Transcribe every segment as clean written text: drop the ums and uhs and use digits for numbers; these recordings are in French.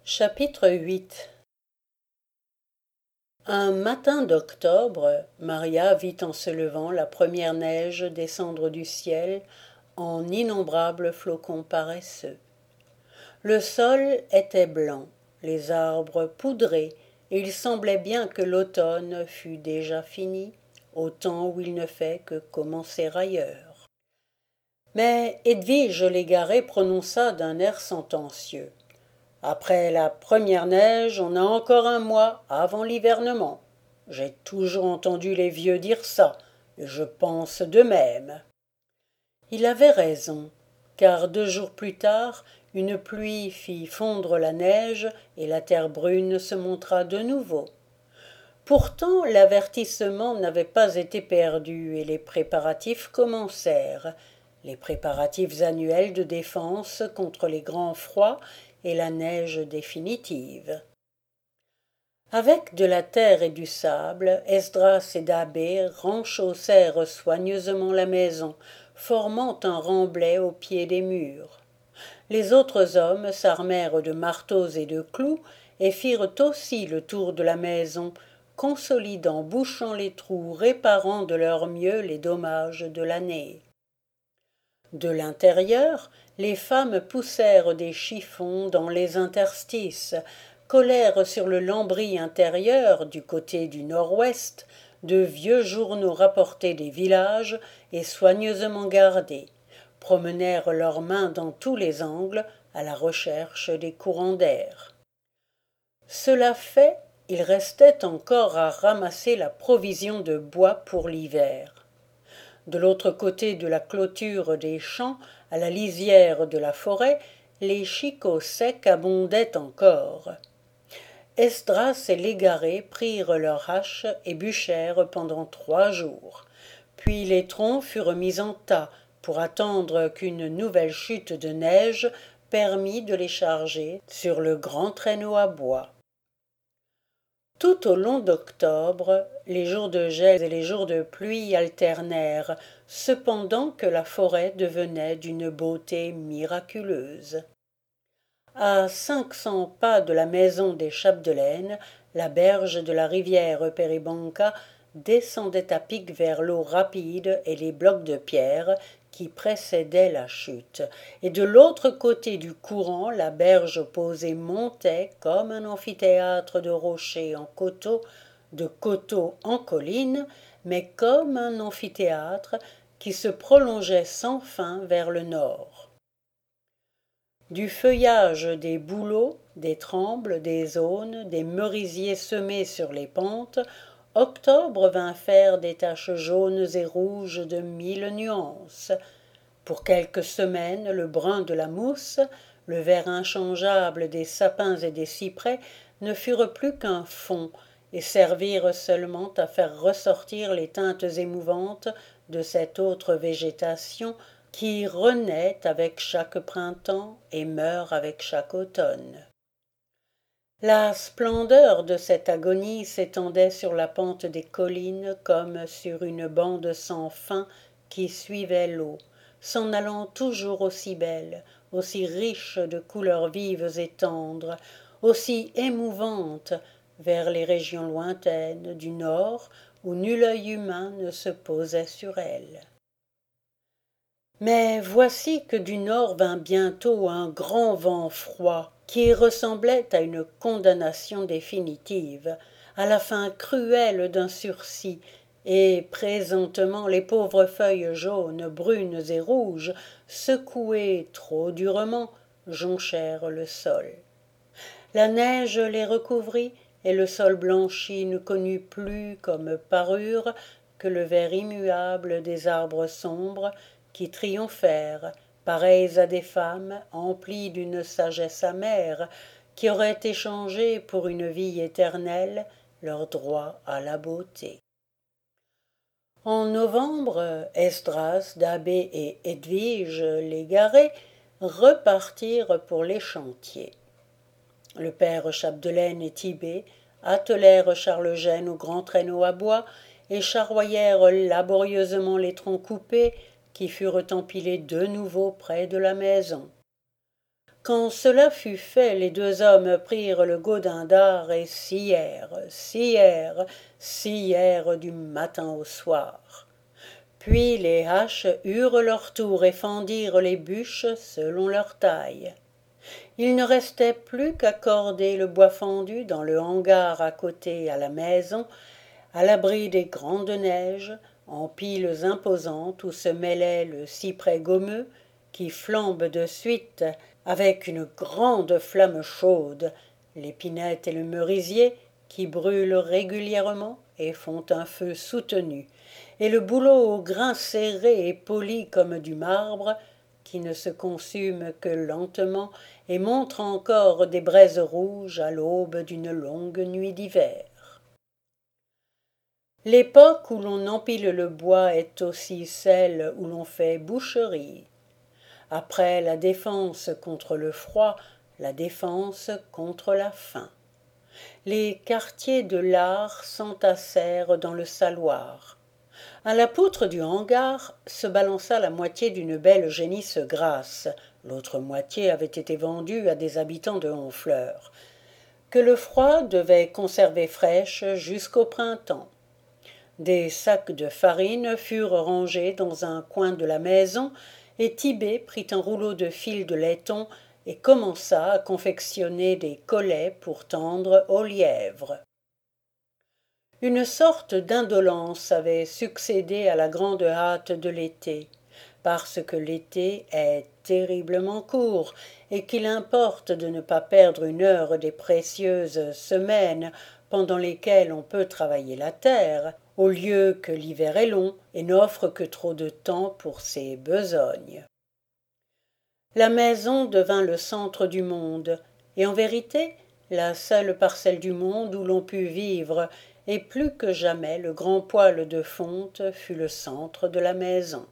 Chapitre 8. Un matin d'octobre, Maria vit en se levant la première neige descendre du ciel en innombrables flocons paresseux. Le sol était blanc, les arbres poudrés, et il semblait bien que l'automne fût déjà fini, au temps où il ne fait que commencer ailleurs. Mais Edwige Légaré prononça d'un air sentencieux: après la première neige, on a encore un mois avant l'hivernement. J'ai toujours entendu les vieux dire ça, et je pense de même. Il avait raison, car 2 jours plus tard, une pluie fit fondre la neige et la terre brune se montra de nouveau. Pourtant, l'avertissement n'avait pas été perdu et les préparatifs commencèrent, les préparatifs annuels de défense contre les grands froids et la neige définitive. Avec de la terre et du sable, Esdras et Da'Bé renchaussèrent soigneusement la maison, formant un remblai au pied des murs. Les autres hommes s'armèrent de marteaux et de clous et firent aussi le tour de la maison, consolidant, bouchant les trous, réparant de leur mieux les dommages de l'année. De l'intérieur, les femmes poussèrent des chiffons dans les interstices, collèrent sur le lambris intérieur, du côté du nord-ouest, de vieux journaux rapportés des villages et soigneusement gardés, promenèrent leurs mains dans tous les angles à la recherche des courants d'air. Cela fait, il restait encore à ramasser la provision de bois pour l'hiver. De l'autre côté de la clôture des champs, à la lisière de la forêt, les chicots secs abondaient encore. Esdras et Légaré prirent leurs haches et bûchèrent pendant 3 jours. Puis les troncs furent mis en tas pour attendre qu'une nouvelle chute de neige permît de les charger sur le grand traîneau à bois. Tout au long d'octobre, les jours de gel et les jours de pluie alternèrent, cependant que la forêt devenait d'une beauté miraculeuse. À 500 pas de la maison des Chapdelaine, la berge de la rivière Péribonka descendait à pic vers l'eau rapide et les blocs de pierre qui précédaient la chute, et de l'autre côté du courant la berge opposée montait comme un amphithéâtre de rochers en coteaux, de coteaux en collines, mais comme un amphithéâtre qui se prolongeait sans fin vers le nord. Du feuillage des bouleaux, des trembles, des aunes, des merisiers semés sur les pentes, octobre vint faire des taches jaunes et rouges de 1000 nuances. Pour quelques semaines, le brun de la mousse, le vert inchangeable des sapins et des cyprès ne furent plus qu'un fond et servirent seulement à faire ressortir les teintes émouvantes de cette autre végétation qui renaît avec chaque printemps et meurt avec chaque automne. La splendeur de cette agonie s'étendait sur la pente des collines comme sur une bande sans fin qui suivait l'eau, s'en allant toujours aussi belle, aussi riche de couleurs vives et tendres, aussi émouvante vers les régions lointaines du nord où nul œil humain ne se posait sur elle. Mais voici que du nord vint bientôt un grand vent froid qui ressemblait à une condamnation définitive, à la fin cruelle d'un sursis, et présentement les pauvres feuilles jaunes, brunes et rouges, secouées trop durement, jonchèrent le sol. La neige les recouvrit, et le sol blanchi ne connut plus comme parure que le vert immuable des arbres sombres qui triomphèrent, pareils à des femmes emplies d'une sagesse amère, qui auraient échangé pour une vie éternelle leur droit à la beauté. En novembre, Esdras, Da'Bé et Edwige Légaré repartirent pour les chantiers. Le père Chapdelaine et Tit'Bé attelèrent Charles-Eugène au grand traîneau à bois et charroyèrent laborieusement les troncs coupés qui furent empilés de nouveau près de la maison. Quand cela fut fait, les deux hommes prirent le godin d'art et scièrent du matin au soir. Puis les haches eurent leur tour et fendirent les bûches selon leur taille. Il ne restait plus qu'à corder le bois fendu dans le hangar à côté à la maison, à l'abri des grandes neiges, en piles imposantes où se mêlait le cyprès gommeux, qui flambe de suite avec une grande flamme chaude, l'épinette et le merisier, qui brûlent régulièrement et font un feu soutenu, et le bouleau au grain serré et poli comme du marbre, qui ne se consume que lentement et montre encore des braises rouges à l'aube d'une longue nuit d'hiver. L'époque où l'on empile le bois est aussi celle où l'on fait boucherie. Après la défense contre le froid, la défense contre la faim. Les quartiers de l'art s'entassèrent dans le saloir. À la poutre du hangar se balança la moitié d'une belle génisse grasse, l'autre moitié avait été vendue à des habitants de Honfleur, que le froid devait conserver fraîche jusqu'au printemps. Des sacs de farine furent rangés dans un coin de la maison, et Tit'Bé prit un rouleau de fil de laiton et commença à confectionner des collets pour tendre aux lièvres. Une sorte d'indolence avait succédé à la grande hâte de l'été, parce que l'été est terriblement court et qu'il importe de ne pas perdre une heure des précieuses semaines pendant lesquelles on peut travailler la terre, au lieu que l'hiver est long et n'offre que trop de temps pour ses besognes. La maison devint le centre du monde, et en vérité la seule parcelle du monde où l'on pût vivre, et plus que jamais le grand poêle de fonte fut le centre de la maison.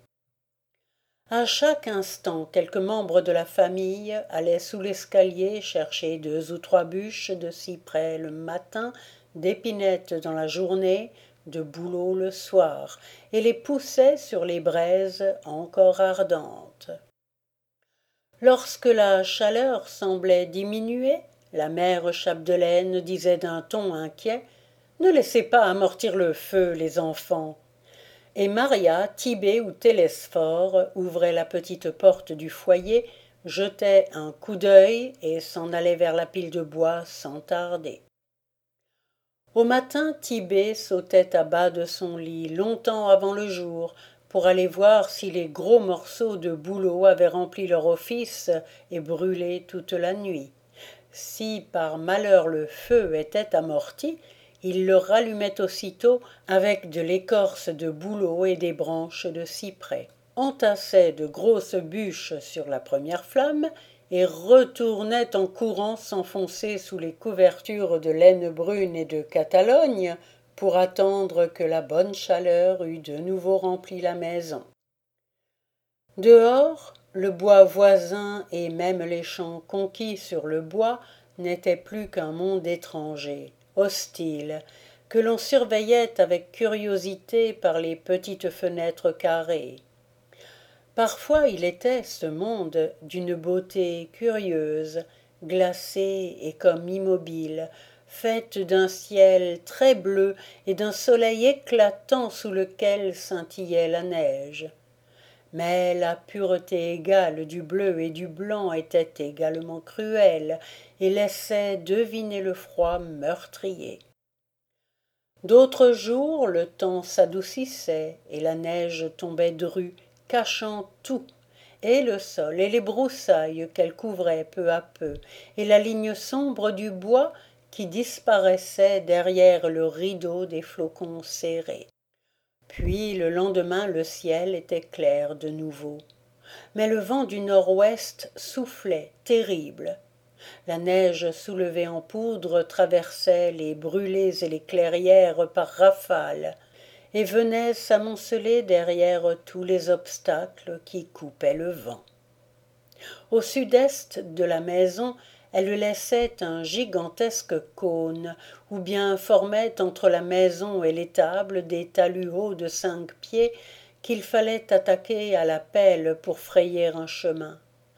À chaque instant quelque membre de la famille allait sous l'escalier chercher 2 ou 3 bûches de cyprès le matin, d'épinettes dans la journée, de bouleau le soir, et les poussait sur les braises encore ardentes. Lorsque la chaleur semblait diminuer, la mère Chapdelaine disait d'un ton inquiet: « Ne laissez pas amortir le feu, les enfants. » Et Maria, Tit'Bé ou Télesphore ouvrait la petite porte du foyer, jetait un coup d'œil et s'en allait vers la pile de bois sans tarder. Au matin, Tit'Bé sautait à bas de son lit longtemps avant le jour pour aller voir si les gros morceaux de bouleau avaient rempli leur office et brûlé toute la nuit. Si par malheur le feu était amorti, il le rallumait aussitôt avec de l'écorce de bouleau et des branches de cyprès, entassait de grosses bûches sur la première flamme et retournait en courant s'enfoncer sous les couvertures de laine brune et de Catalogne pour attendre que la bonne chaleur eût de nouveau rempli la maison. Dehors, le bois voisin et même les champs conquis sur le bois n'étaient plus qu'un monde étranger, hostile, que l'on surveillait avec curiosité par les petites fenêtres carrées. Parfois il était, ce monde, d'une beauté curieuse, glacée et comme immobile, faite d'un ciel très bleu et d'un soleil éclatant sous lequel scintillait la neige. Mais la pureté égale du bleu et du blanc était également cruelle et laissait deviner le froid meurtrier. D'autres jours, le temps s'adoucissait et la neige tombait drue, cachant tout, et le sol et les broussailles qu'elle couvrait peu à peu, et la ligne sombre du bois qui disparaissait derrière le rideau des flocons serrés. Puis le lendemain le ciel était clair de nouveau, mais le vent du nord-ouest soufflait terrible. La neige soulevée en poudre traversait les brûlés et les clairières par rafales, et venait s'amonceler derrière tous les obstacles qui coupaient le vent. Au sud-est de la maison, elle laissait un gigantesque cône, ou bien formait entre la maison et l'étable des talus hauts de 5 pieds qu'il fallait attaquer à la pelle pour frayer un chemin.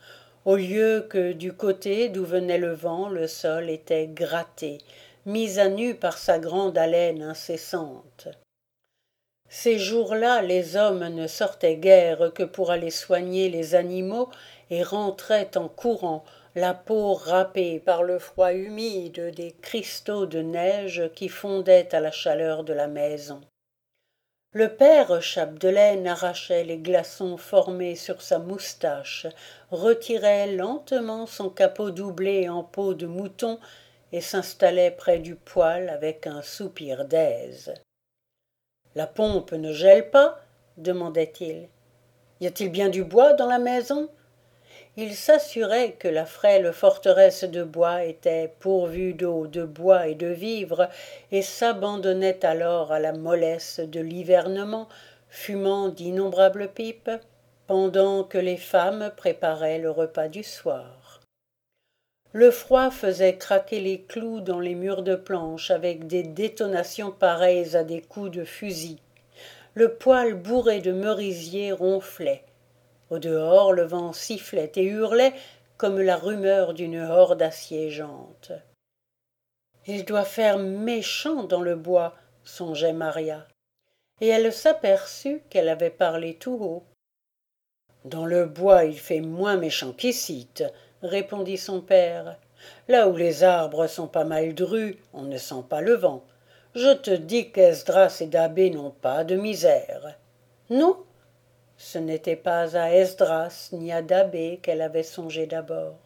Au lieu que du côté d'où venait le vent, le sol était gratté, mis à nu par sa grande haleine incessante. Ces jours-là, les hommes ne sortaient guère que pour aller soigner les animaux et rentraient en courant, la peau râpée par le froid humide des cristaux de neige qui fondaient à la chaleur de la maison. Le père Chapdelaine arrachait les glaçons formés sur sa moustache, retirait lentement son capot doublé en peau de mouton et s'installait près du poêle avec un soupir d'aise. La pompe ne gèle pas demandait-il. Y a-t-il bien du bois dans la maison? Il s'assurait que la frêle forteresse de bois était pourvue d'eau, de bois et de vivres, et s'abandonnait alors à la mollesse de l'hivernement, fumant d'innombrables pipes, pendant que les femmes préparaient le repas du soir. Le froid faisait craquer les clous dans les murs de planches avec des détonations pareilles à des coups de fusil. Le poêle bourré de merisier ronflait. Au dehors, le vent sifflait et hurlait comme la rumeur d'une horde assiégeante. Il doit faire méchant dans le bois, songeait Maria, et elle s'aperçut qu'elle avait parlé tout haut. Dans le bois il fait moins méchant qu'icitte, répondit son père. Là où les arbres sont pas mal drus, on ne sent pas le vent. Je te dis qu'Esdras et Da'Bé n'ont pas de misère. Non, ce n'était pas à Esdras ni à Da'Bé qu'elle avait songé d'abord.